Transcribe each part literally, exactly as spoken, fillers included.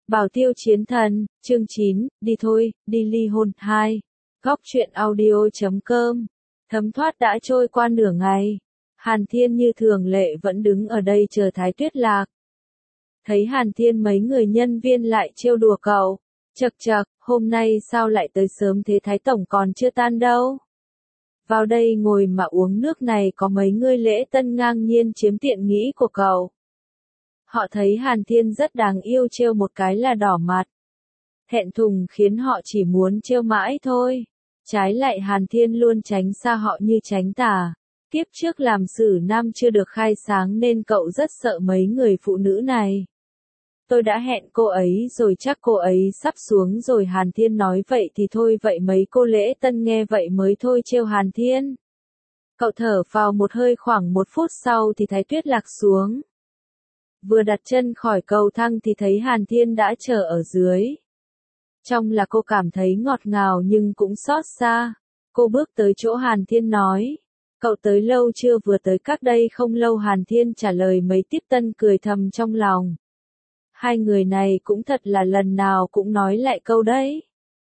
Bảo Tiêu Chiến Thần, chương chín, đi thôi, đi ly hôn hai. Góc truyện audio chấm com. Thấm thoát đã trôi qua nửa ngày. Hàn Thiên như thường lệ vẫn đứng ở đây chờ Thái Tuyết Lạc. Thấy Hàn Thiên mấy người nhân viên lại trêu đùa cậu. Chậc chậc, hôm nay sao lại tới sớm thế, Thái Tổng còn chưa tan đâu. Vào đây ngồi mà uống nước này, có mấy người lễ tân ngang nhiên chiếm tiện nghi của cậu. Họ thấy Hàn Thiên rất đáng yêu, trêu một cái là đỏ mặt. Thẹn thùng khiến họ chỉ muốn trêu mãi thôi. Trái lại Hàn Thiên luôn tránh xa họ như tránh tà. Kiếp trước làm xử nam chưa được khai sáng nên cậu rất sợ mấy người phụ nữ này. Tôi đã hẹn cô ấy rồi, chắc cô ấy sắp xuống rồi. Hàn Thiên nói vậy thì thôi, vậy mấy cô lễ tân nghe vậy mới thôi trêu Hàn Thiên. Cậu thở phào một hơi, khoảng một phút sau thì Thái Tuyết Lạc xuống. Vừa đặt chân khỏi cầu thang thì thấy Hàn Thiên đã chờ ở dưới. Trong là cô cảm thấy ngọt ngào nhưng cũng xót xa. Cô bước tới chỗ Hàn Thiên nói. Cậu tới lâu chưa? Vừa tới cách đây không lâu. Hàn Thiên trả lời mấy tiếp tân, cười thầm trong lòng. Hai người này cũng thật là lần nào cũng nói lại câu đấy.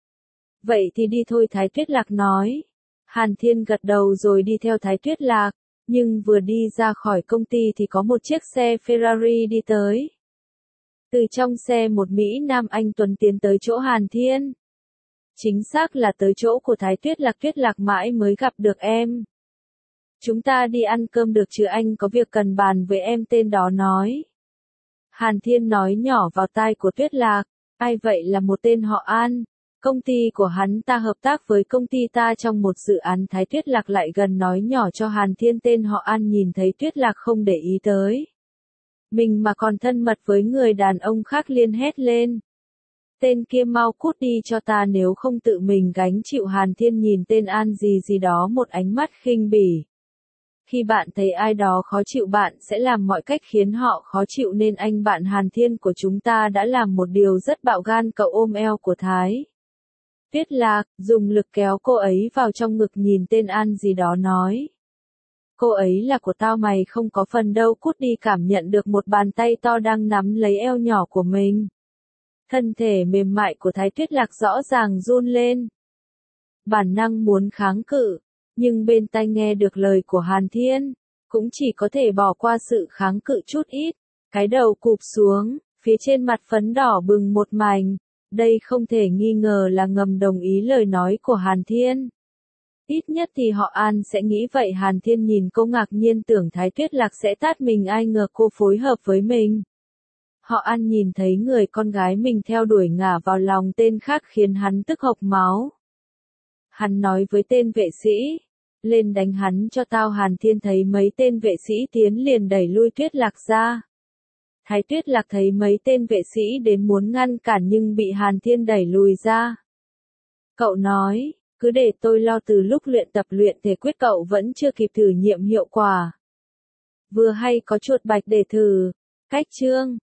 Vậy thì đi thôi, Thái Tuyết Lạc nói. Hàn Thiên gật đầu rồi đi theo Thái Tuyết Lạc. Nhưng vừa đi ra khỏi công ty thì có một chiếc xe Ferrari đi tới. Từ trong xe một Mỹ Nam anh tuấn tiến tới chỗ Hàn Thiên. Chính xác là tới chỗ của Thái Tuyết Lạc. Tuyết Lạc mãi mới gặp được em. Chúng ta đi ăn cơm được chứ, anh có việc cần bàn với em, tên đó nói. Hàn Thiên nói nhỏ vào tai của Tuyết Lạc. Ai vậy? Là một tên họ An. Công ty của hắn ta hợp tác với công ty ta trong một dự án. Thái Tuyết Lạc lại gần nói nhỏ cho Hàn Thiên tên họ An. Nhìn thấy Tuyết Lạc không để ý tới mình mà còn thân mật với người đàn ông khác, liền hét lên. Tên kia mau cút đi cho ta, nếu không tự mình gánh chịu. Hàn Thiên nhìn tên An gì gì đó một ánh mắt khinh bỉ. Khi bạn thấy ai đó khó chịu, bạn sẽ làm mọi cách khiến họ khó chịu, nên anh bạn Hàn Thiên của chúng ta đã làm một điều rất bạo gan. Cậu ôm eo của Thái Tuyết Lạc, dùng lực kéo cô ấy vào trong ngực, nhìn tên An gì đó nói. Cô ấy là của tao, mày không có phần đâu, cút đi. Cảm nhận được một bàn tay to đang nắm lấy eo nhỏ của mình. Thân thể mềm mại của Thái Tuyết Lạc rõ ràng run lên. Bản năng muốn kháng cự, nhưng bên tai nghe được lời của Hàn Thiên, cũng chỉ có thể bỏ qua sự kháng cự chút ít. Cái đầu cụp xuống, phía trên mặt phấn đỏ bừng một mảnh. Đây không thể nghi ngờ là ngầm đồng ý lời nói của Hàn Thiên. Ít nhất thì họ An sẽ nghĩ vậy. Hàn Thiên nhìn cô ngạc nhiên, tưởng Thái Tuyết Lạc sẽ tát mình, ai ngờ cô phối hợp với mình. Họ An nhìn thấy người con gái mình theo đuổi ngả vào lòng tên khác khiến hắn tức hộc máu. Hắn nói với tên vệ sĩ, lên đánh hắn cho tao. Hàn Thiên thấy mấy tên vệ sĩ tiến liền đẩy lui Tuyết Lạc ra. Thái Tuyết Lạc thấy mấy tên vệ sĩ đến muốn ngăn cản nhưng bị Hàn Thiên đẩy lùi ra. Cậu nói, cứ để tôi lo, từ lúc luyện tập luyện thể quyết cậu vẫn chưa kịp thử nghiệm hiệu quả. Vừa hay có chuột bạch để thử. Cách chương